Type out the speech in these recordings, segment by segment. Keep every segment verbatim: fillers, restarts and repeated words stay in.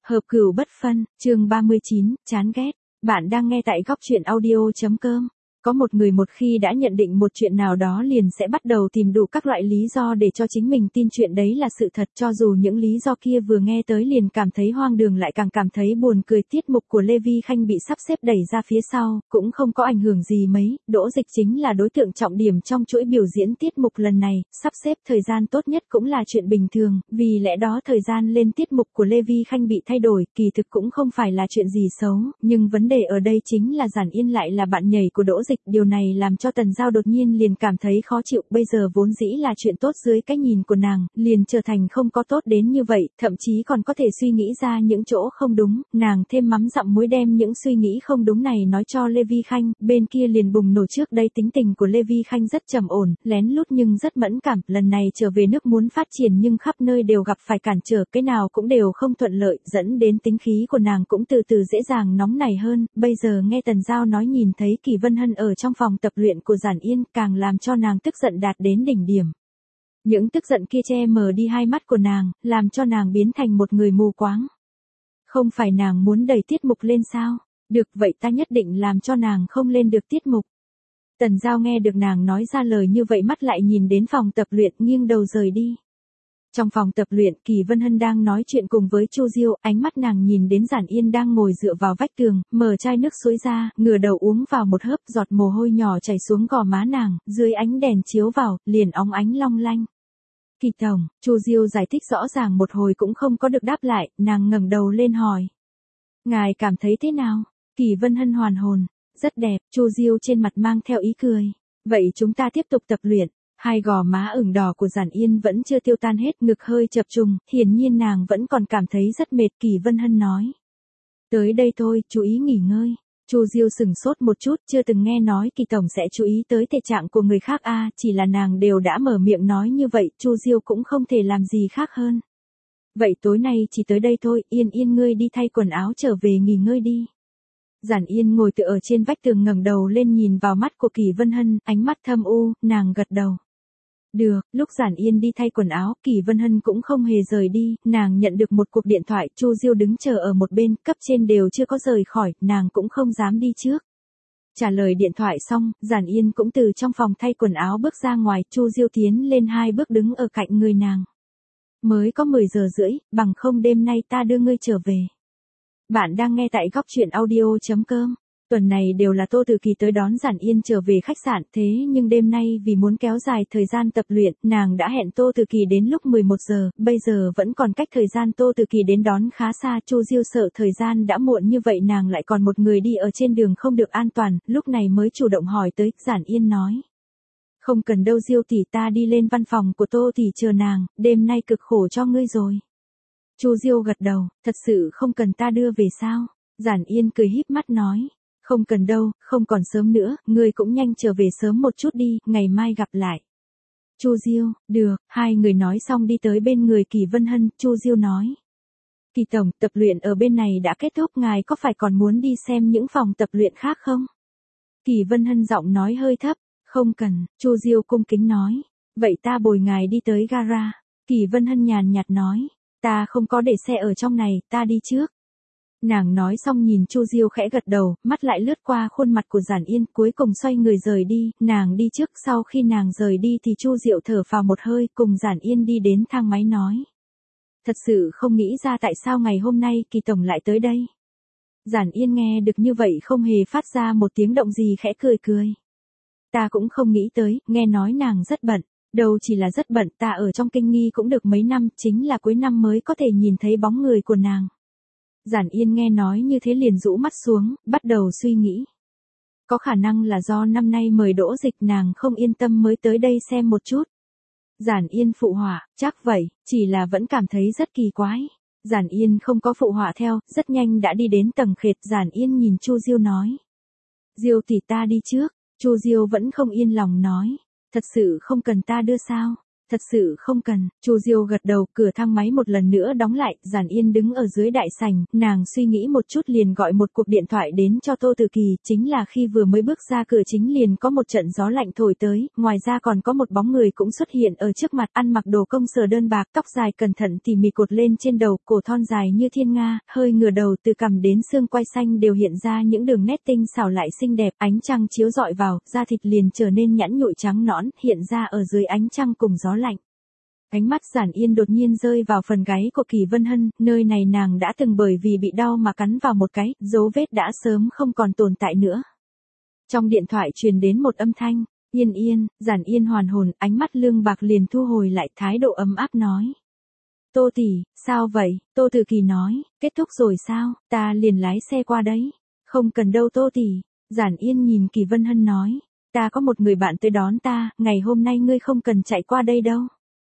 Hợp cửu bất phân, chương ba mươi chín, chán ghét. Bạn đang nghe tại góc truyện audio.com. Có một người một khi đã nhận định một chuyện nào đó liền sẽ bắt đầu tìm đủ các loại lý do để cho chính mình tin chuyện đấy là sự thật, cho dù những lý do kia vừa nghe tới liền cảm thấy hoang đường lại càng cảm thấy buồn cười. Tiết mục của Lê Vi Khanh bị sắp xếp đẩy ra phía sau, cũng không có ảnh hưởng gì mấy, Đỗ Dịch chính là đối tượng trọng điểm trong chuỗi biểu diễn tiết mục lần này, sắp xếp thời gian tốt nhất cũng là chuyện bình thường, vì lẽ đó thời gian lên tiết mục của Lê Vi Khanh bị thay đổi, kỳ thực cũng không phải là chuyện gì xấu, nhưng vấn đề ở đây chính là Giản Yên lại là bạn nhảy của Đỗ Dịch. Điều này làm cho Tần Giao đột nhiên liền cảm thấy khó chịu, bây giờ vốn dĩ là chuyện tốt dưới cái nhìn của nàng, liền trở thành không có tốt đến như vậy, thậm chí còn có thể suy nghĩ ra những chỗ không đúng, nàng thêm mắm dặm muối đem những suy nghĩ không đúng này nói cho Lê Vi Khanh, bên kia liền bùng nổ. Trước đây tính tình của Lê Vi Khanh rất trầm ổn, lén lút nhưng rất mẫn cảm, lần này trở về nước muốn phát triển nhưng khắp nơi đều gặp phải cản trở, cái nào cũng đều không thuận lợi, dẫn đến tính khí của nàng cũng từ từ dễ dàng nóng nảy hơn, bây giờ nghe Tần Giao nói nhìn thấy Kỳ Vân Hân ở trong phòng tập luyện của Giản Yên càng làm cho nàng tức giận đạt đến đỉnh điểm. Những tức giận kia che mờ đi hai mắt của nàng, làm cho nàng biến thành một người mù quáng. Không phải nàng muốn đẩy tiết mục lên sao? Được vậy ta nhất định làm cho nàng không lên được tiết mục. Tần Giao nghe được nàng nói ra lời như vậy mắt lại nhìn đến phòng tập luyện nghiêng đầu rời đi. Trong phòng tập luyện, Kỳ Vân Hân đang nói chuyện cùng với Chu Diêu, ánh mắt nàng nhìn đến Giản Yên đang ngồi dựa vào vách tường, mở chai nước suối ra, ngửa đầu uống vào một hớp, giọt mồ hôi nhỏ chảy xuống gò má nàng, dưới ánh đèn chiếu vào, liền óng ánh long lanh. Kỳ tổng, Chu Diêu giải thích rõ ràng một hồi cũng không có được đáp lại, nàng ngẩng đầu lên hỏi. Ngài cảm thấy thế nào? Kỳ Vân Hân hoàn hồn, rất đẹp, Chu Diêu trên mặt mang theo ý cười. Vậy chúng ta tiếp tục tập luyện. Hai gò má ửng đỏ của Giản Yên vẫn chưa tiêu tan hết, ngực hơi chập trùng, hiển nhiên nàng vẫn còn cảm thấy rất mệt. Kỳ Vân Hân nói. Tới đây thôi, chú ý nghỉ ngơi. Chu Diêu sừng sốt một chút, chưa từng nghe nói Kỳ tổng sẽ chú ý tới thể trạng của người khác a, à, chỉ là nàng đều đã mở miệng nói như vậy, Chu Diêu cũng không thể làm gì khác hơn. Vậy tối nay chỉ tới đây thôi, Yên Yên ngươi đi thay quần áo trở về nghỉ ngơi đi. Giản Yên ngồi tựa ở trên vách tường ngẩng đầu lên nhìn vào mắt của Kỳ Vân Hân, ánh mắt thâm u, nàng gật đầu. Được, lúc Giản Yên đi thay quần áo, Kỳ Vân Hân cũng không hề rời đi, nàng nhận được một cuộc điện thoại, Chu Diêu đứng chờ ở một bên, cấp trên đều chưa có rời khỏi, nàng cũng không dám đi trước. Trả lời điện thoại xong, Giản Yên cũng từ trong phòng thay quần áo bước ra ngoài, Chu Diêu tiến lên hai bước đứng ở cạnh người nàng. Mới có mười giờ rưỡi, bằng không đêm nay ta đưa ngươi trở về. Bạn đang nghe tại góc truyện audio.com. Tuần này đều là Tô Từ Kỳ tới đón Giản Yên trở về khách sạn, thế nhưng đêm nay vì muốn kéo dài thời gian tập luyện, nàng đã hẹn Tô Từ Kỳ đến lúc mười một giờ, bây giờ vẫn còn cách thời gian Tô Từ Kỳ đến đón khá xa. Chu Diêu sợ thời gian đã muộn như vậy nàng lại còn một người đi ở trên đường không được an toàn, lúc này mới chủ động hỏi tới. Giản Yên nói. Không cần đâu Diêu tỷ, ta đi lên văn phòng của Tô tỷ chờ nàng, đêm nay cực khổ cho ngươi rồi. Chu Diêu gật đầu, thật sự không cần ta đưa về sao? Giản Yên cười híp mắt nói. Không cần đâu, không còn sớm nữa, ngươi cũng nhanh trở về sớm một chút đi, ngày mai gặp lại. Chu Diêu, được, hai người nói xong đi tới bên người Kỳ Vân Hân, Chu Diêu nói. Kỳ tổng, tập luyện ở bên này đã kết thúc, ngài có phải còn muốn đi xem những phòng tập luyện khác không? Kỳ Vân Hân giọng nói hơi thấp, không cần, Chu Diêu cung kính nói. Vậy ta bồi ngài đi tới gara. Kỳ Vân Hân nhàn nhạt nói. Ta không có để xe ở trong này, ta đi trước. Nàng nói xong nhìn Chu Diêu khẽ gật đầu, mắt lại lướt qua khuôn mặt của Giản Yên, cuối cùng xoay người rời đi, nàng đi trước, sau khi nàng rời đi thì Chu Diệu thở phào một hơi, cùng Giản Yên đi đến thang máy nói. Thật sự không nghĩ ra tại sao ngày hôm nay Kỳ tổng lại tới đây. Giản Yên nghe được như vậy không hề phát ra một tiếng động gì, khẽ cười cười. Ta cũng không nghĩ tới, nghe nói nàng rất bận. Đâu chỉ là rất bận, ta ở trong kinh nghi cũng được mấy năm, chính là cuối năm mới có thể nhìn thấy bóng người của nàng. Giản Yên nghe nói như thế liền rũ mắt xuống, bắt đầu suy nghĩ. Có khả năng là do năm nay mời Đỗ Dịch nàng không yên tâm mới tới đây xem một chút. Giản Yên phụ họa, chắc vậy, chỉ là vẫn cảm thấy rất kỳ quái. Giản Yên không có phụ họa theo, rất nhanh đã đi đến tầng khệt. Giản Yên nhìn Chu Diêu nói. Diêu tỷ ta đi trước, Chu Diêu vẫn không yên lòng nói. Thật sự không cần ta đưa sao? Thật sự không cần, Chu Diêu gật đầu, cửa thang máy một lần nữa đóng lại, Giản Yên đứng ở dưới đại sảnh, nàng suy nghĩ một chút liền gọi một cuộc điện thoại đến cho Tô Từ Kỳ, chính là khi vừa mới bước ra cửa chính liền có một trận gió lạnh thổi tới, ngoài ra còn có một bóng người cũng xuất hiện ở trước mặt, ăn mặc đồ công sở đơn bạc, tóc dài cẩn thận tỉ mỉ cột lên trên đầu, cổ thon dài như thiên nga, hơi ngửa đầu từ cằm đến xương quai xanh đều hiện ra những đường nét tinh xảo lại xinh đẹp, ánh trăng chiếu rọi vào, da thịt liền trở nên nhẵn nhụi trắng nõn, hiện ra ở dưới ánh trăng cùng gió lạnh. Ánh mắt Giản Yên đột nhiên rơi vào phần gáy của Kỳ Vân Hân, nơi này nàng đã từng bởi vì bị đau mà cắn vào một cái, dấu vết đã sớm không còn tồn tại nữa. Trong điện thoại truyền đến một âm thanh, Yên Yên, Giản Yên hoàn hồn, ánh mắt lương bạc liền thu hồi lại, thái độ ấm áp nói. Tô tỷ, sao vậy? Tô Từ Kỳ nói, kết thúc rồi sao, ta liền lái xe qua đấy. Không cần đâu Tô tỷ, Giản Yên nhìn Kỳ Vân Hân nói, ta có một người bạn tới đón ta, ngày hôm nay ngươi không cần chạy qua đây đâu.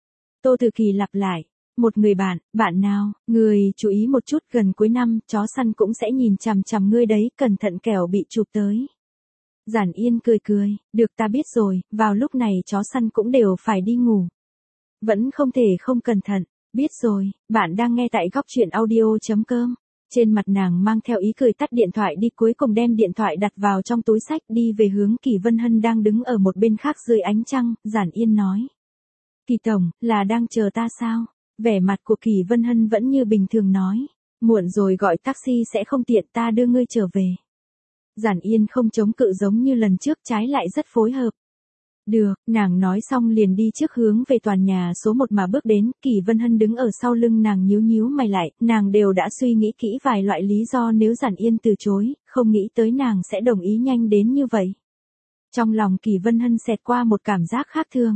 Tô Từ Kỳ lặp lại, một người bạn, bạn nào, người chú ý một chút, gần cuối năm, chó săn cũng sẽ nhìn chằm chằm ngươi đấy, cẩn thận kẻo bị chụp tới. Giản Yên cười cười, được ta biết rồi, vào lúc này chó săn cũng đều phải đi ngủ. Vẫn không thể không cẩn thận, biết rồi, bạn đang nghe tại góc truyện audio.com. Trên mặt nàng mang theo ý cười tắt điện thoại đi, cuối cùng đem điện thoại đặt vào trong túi xách, đi về hướng Kỳ Vân Hân đang đứng ở một bên khác dưới ánh trăng, Giản Yên nói. Kỳ tổng, là đang chờ ta sao? Vẻ mặt của Kỳ Vân Hân vẫn như bình thường nói. Muộn rồi gọi taxi sẽ không tiện, ta đưa ngươi trở về. Giản Yên không chống cự giống như lần trước, trái lại rất phối hợp. Được, nàng nói xong liền đi trước hướng về tòa nhà số một mà bước đến, Kỳ Vân Hân đứng ở sau lưng nàng nhíu nhíu mày lại, nàng đều đã suy nghĩ kỹ vài loại lý do nếu Giản Yên từ chối, không nghĩ tới nàng sẽ đồng ý nhanh đến như vậy. Trong lòng Kỳ Vân Hân xẹt qua một cảm giác khác thường.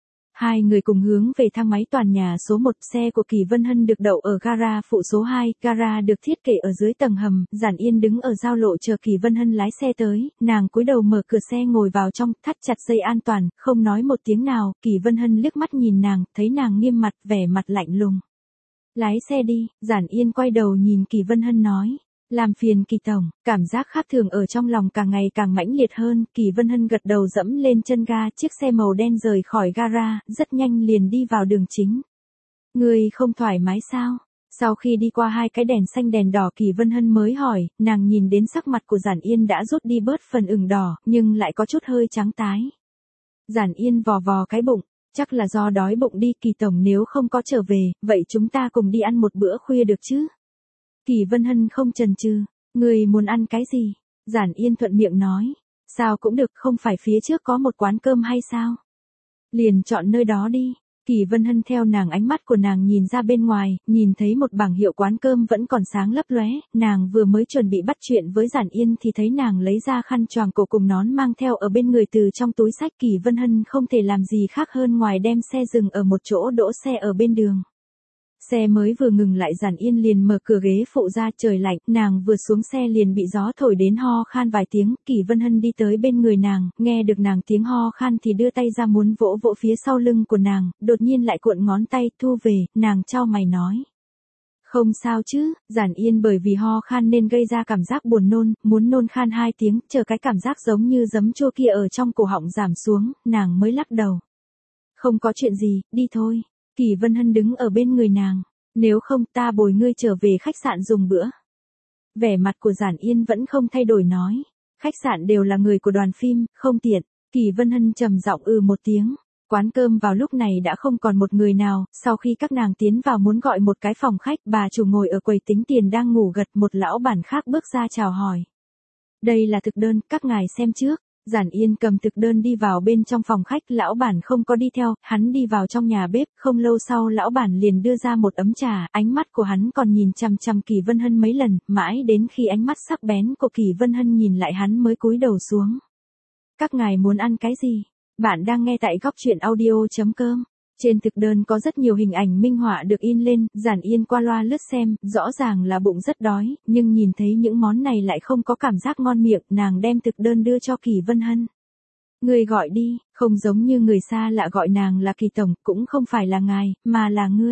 Hai người cùng hướng về thang máy tòa nhà số một, xe của Kỳ Vân Hân được đậu ở gara phụ số hai, gara được thiết kế ở dưới tầng hầm, Giản Yên đứng ở giao lộ chờ Kỳ Vân Hân lái xe tới, nàng cúi đầu mở cửa xe ngồi vào trong, thắt chặt dây an toàn, không nói một tiếng nào, Kỳ Vân Hân liếc mắt nhìn nàng, thấy nàng nghiêm mặt, vẻ mặt lạnh lùng. Lái xe đi, Giản Yên quay đầu nhìn Kỳ Vân Hân nói. Làm phiền Kỳ tổng, cảm giác khác thường ở trong lòng càng ngày càng mãnh liệt hơn, Kỳ Vân Hân gật đầu dẫm lên chân ga, chiếc xe màu đen rời khỏi gara, rất nhanh liền đi vào đường chính. Người không thoải mái sao? Sau khi đi qua hai cái đèn xanh đèn đỏ Kỳ Vân Hân mới hỏi, nàng nhìn đến sắc mặt của Giản Yên đã rút đi bớt phần ửng đỏ, nhưng lại có chút hơi trắng tái. Giản Yên vò vò cái bụng, chắc là do đói bụng đi, Kỳ tổng nếu không có trở về, vậy chúng ta cùng đi ăn một bữa khuya được chứ? Kỳ Vân Hân không chần chừ, người muốn ăn cái gì? Giản Yên thuận miệng nói, sao cũng được, không phải phía trước có một quán cơm hay sao? Liền chọn nơi đó đi. Kỳ Vân Hân theo nàng ánh mắt của nàng nhìn ra bên ngoài, nhìn thấy một bảng hiệu quán cơm vẫn còn sáng lấp lóe, nàng vừa mới chuẩn bị bắt chuyện với Giản Yên thì thấy nàng lấy ra khăn choàng cổ cùng nón mang theo ở bên người từ trong túi xách, Kỳ Vân Hân không thể làm gì khác hơn ngoài đem xe dừng ở một chỗ đỗ xe ở bên đường. Xe mới vừa ngừng lại, Giản Yên liền mở cửa ghế phụ ra, trời lạnh, nàng vừa xuống xe liền bị gió thổi đến ho khan vài tiếng, Kỳ Vân Hân đi tới bên người nàng, nghe được nàng tiếng ho khan thì đưa tay ra muốn vỗ vỗ phía sau lưng của nàng, đột nhiên lại cuộn ngón tay, thu về, nàng chau mày nói. Không sao chứ, Giản Yên bởi vì ho khan nên gây ra cảm giác buồn nôn, muốn nôn khan hai tiếng, chờ cái cảm giác giống như giấm chua kia ở trong cổ họng giảm xuống, nàng mới lắc đầu. Không có chuyện gì, đi thôi. Kỳ Vân Hân đứng ở bên người nàng, nếu không ta bồi ngươi trở về khách sạn dùng bữa. Vẻ mặt của Giản Yên vẫn không thay đổi nói, khách sạn đều là người của đoàn phim, không tiện. Kỳ Vân Hân trầm giọng ừ một tiếng, quán cơm vào lúc này đã không còn một người nào, sau khi các nàng tiến vào muốn gọi một cái phòng khách, bà chủ ngồi ở quầy tính tiền đang ngủ gật, một lão bản khác bước ra chào hỏi. Đây là thực đơn, các ngài xem trước. Giản Yên cầm thực đơn đi vào bên trong phòng khách, lão bản không có đi theo, hắn đi vào trong nhà bếp, không lâu sau lão bản liền đưa ra một ấm trà, ánh mắt của hắn còn nhìn chằm chằm Kỳ Vân Hân mấy lần, mãi đến khi ánh mắt sắc bén của Kỳ Vân Hân nhìn lại hắn mới cúi đầu xuống. Các ngài muốn ăn cái gì? Bạn đang nghe tại góc truyện audio.com. Trên thực đơn có rất nhiều hình ảnh minh họa được in lên, Giản Yên qua loa lướt xem, rõ ràng là bụng rất đói, nhưng nhìn thấy những món này lại không có cảm giác ngon miệng, nàng đem thực đơn đưa cho Kỳ Vân Hân. Người gọi đi, không giống như người xa lạ gọi nàng là Kỳ tổng, cũng không phải là ngài, mà là ngươi.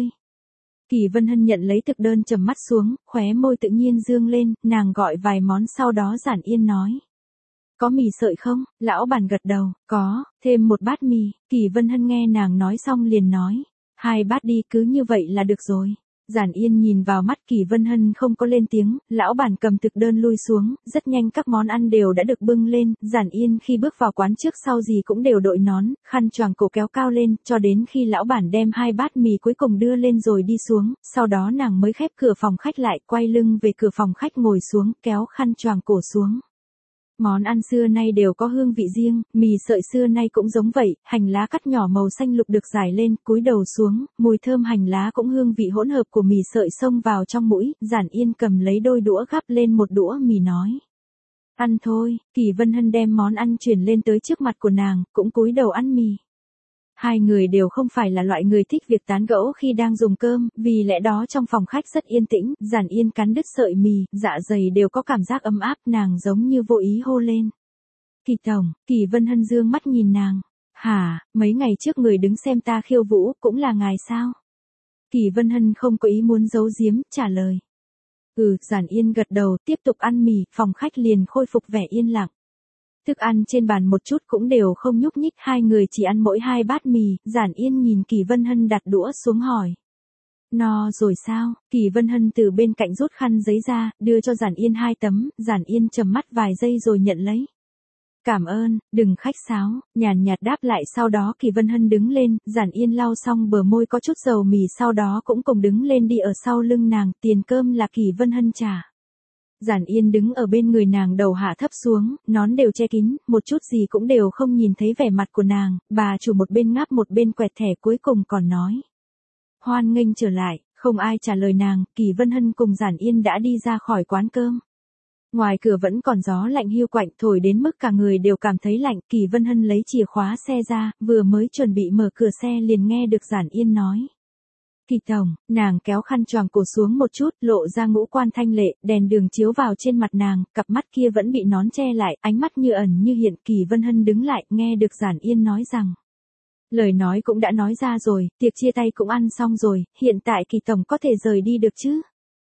Kỳ Vân Hân nhận lấy thực đơn trầm mắt xuống, khóe môi tự nhiên dương lên, nàng gọi vài món sau đó Giản Yên nói. Có mì sợi không? Lão bản gật đầu, có, thêm một bát mì. Kỳ Vân Hân nghe nàng nói xong liền nói, hai bát đi, cứ như vậy là được rồi. Giản Yên nhìn vào mắt Kỳ Vân Hân không có lên tiếng, lão bản cầm thực đơn lui xuống, rất nhanh các món ăn đều đã được bưng lên, Giản Yên khi bước vào quán trước sau gì cũng đều đội nón, khăn choàng cổ kéo cao lên, cho đến khi lão bản đem hai bát mì cuối cùng đưa lên rồi đi xuống, sau đó nàng mới khép cửa phòng khách lại, quay lưng về cửa phòng khách ngồi xuống, kéo khăn choàng cổ xuống. Món ăn xưa nay đều có hương vị riêng, mì sợi xưa nay cũng giống vậy, hành lá cắt nhỏ màu xanh lục được rải lên, cúi đầu xuống, mùi thơm hành lá cũng hương vị hỗn hợp của mì sợi xông vào trong mũi, Giản Yên cầm lấy đôi đũa gắp lên một đũa mì nói. Ăn thôi, Kỳ Vân Hân đem món ăn chuyển lên tới trước mặt của nàng, cũng cúi đầu ăn mì. Hai người đều không phải là loại người thích việc tán gẫu khi đang dùng cơm, vì lẽ đó trong phòng khách rất yên tĩnh, Giản Yên cắn đứt sợi mì, dạ dày đều có cảm giác ấm áp, nàng giống như vô ý hô lên. Kỳ tổng, Kỳ Vân Hân dương mắt nhìn nàng. Hả, mấy ngày trước người đứng xem ta khiêu vũ, cũng là ngài sao? Kỳ Vân Hân không có ý muốn giấu giếm, trả lời. Ừ, Giản Yên gật đầu, tiếp tục ăn mì, phòng khách liền khôi phục vẻ yên lặng. Thức ăn trên bàn một chút cũng đều không nhúc nhích, hai người chỉ ăn mỗi hai bát mì, Giản Yên nhìn Kỳ Vân Hân đặt đũa xuống hỏi. No rồi sao? Kỳ Vân Hân từ bên cạnh rút khăn giấy ra, đưa cho Giản Yên hai tấm, Giản Yên trầm mắt vài giây rồi nhận lấy. Cảm ơn, đừng khách sáo, nhàn nhạt đáp lại, sau đó Kỳ Vân Hân đứng lên, Giản Yên lau xong bờ môi có chút dầu mì, sau đó cũng cùng đứng lên đi ở sau lưng nàng, tiền cơm là Kỳ Vân Hân trả. Giản Yên đứng ở bên người nàng, đầu hạ thấp xuống, nón đều che kín, một chút gì cũng đều không nhìn thấy vẻ mặt của nàng, bà chủ một bên ngáp một bên quẹt thẻ, cuối cùng còn nói. Hoan nghênh trở lại, không ai trả lời nàng, Kỳ Vân Hân cùng Giản Yên đã đi ra khỏi quán cơm. Ngoài cửa vẫn còn gió lạnh hiu quạnh thổi đến mức cả người đều cảm thấy lạnh, Kỳ Vân Hân lấy chìa khóa xe ra, vừa mới chuẩn bị mở cửa xe liền nghe được Giản Yên nói. Kỳ tổng, nàng kéo khăn choàng cổ xuống một chút, lộ ra ngũ quan thanh lệ, đèn đường chiếu vào trên mặt nàng, cặp mắt kia vẫn bị nón che lại, ánh mắt như ẩn như hiện. Kỳ Vân Hân đứng lại, nghe được Giản Yên nói rằng. Lời nói cũng đã nói ra rồi, tiệc chia tay cũng ăn xong rồi, hiện tại Kỳ tổng có thể rời đi được chứ?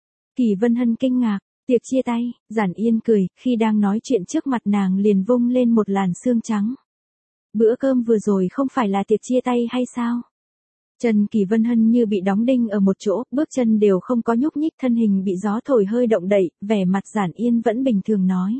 Kỳ Vân Hân kinh ngạc, tiệc chia tay, Giản Yên cười, khi đang nói chuyện trước mặt nàng liền vung lên một làn sương trắng. Bữa cơm vừa rồi không phải là tiệc chia tay hay sao? Chân Kỳ Vân Hân như bị đóng đinh ở một chỗ, bước chân đều không có nhúc nhích, thân hình bị gió thổi hơi động đậy, vẻ mặt Giản Yên vẫn bình thường nói.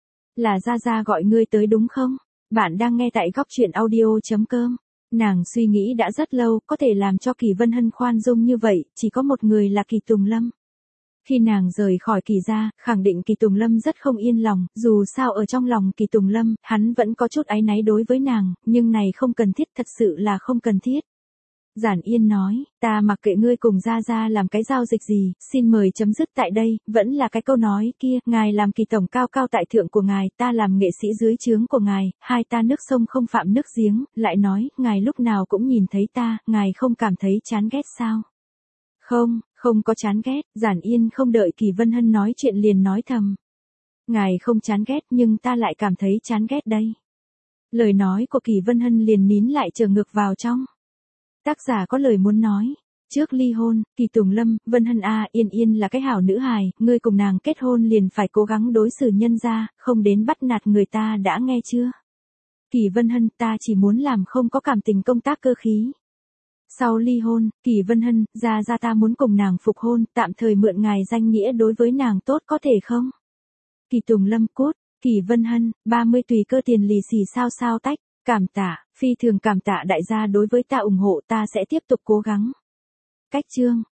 Là Gia Gia gọi ngươi tới đúng không? Bạn đang nghe tại góc truyện audio chấm com. Nàng suy nghĩ đã rất lâu, có thể làm cho Kỳ Vân Hân khoan dung như vậy, chỉ có một người là Kỳ Tùng Lâm. Khi nàng rời khỏi Kỳ gia, khẳng định Kỳ Tùng Lâm rất không yên lòng, dù sao ở trong lòng Kỳ Tùng Lâm, hắn vẫn có chút áy náy đối với nàng, nhưng này không cần thiết, thật sự là không cần thiết. Giản Yên nói, ta mặc kệ ngươi cùng Gia Gia làm cái giao dịch gì, xin mời chấm dứt tại đây, vẫn là cái câu nói kia, ngài làm Kỳ tổng cao cao tại thượng của ngài, ta làm nghệ sĩ dưới trướng của ngài, hai ta nước sông không phạm nước giếng, lại nói, ngài lúc nào cũng nhìn thấy ta, ngài không cảm thấy chán ghét sao? Không, không có chán ghét, Giản Yên không đợi Kỳ Vân Hân nói chuyện liền nói thầm. Ngài không chán ghét nhưng ta lại cảm thấy chán ghét đây. Lời nói của Kỳ Vân Hân liền nín lại trở ngược vào trong. Tác giả có lời muốn nói. Trước ly hôn, Kỳ Tùng Lâm, Vân Hân a, Yên Yên là cái hảo nữ hài, ngươi cùng nàng kết hôn liền phải cố gắng đối xử nhân gia, không đến bắt nạt người ta, đã nghe chưa? Kỳ Vân Hân, ta chỉ muốn làm không có cảm tình công tác cơ khí. Sau ly hôn, Kỳ Vân Hân, Gia Gia ta muốn cùng nàng phục hôn, tạm thời mượn ngài danh nghĩa đối với nàng tốt có thể không? Kỳ Tùng Lâm cốt, Kỳ Vân Hân, ba mươi tùy cơ tiền lì xì sao sao tách, cảm tạ, phi thường cảm tạ đại gia đối với ta ủng hộ, ta sẽ tiếp tục cố gắng. Cách chương.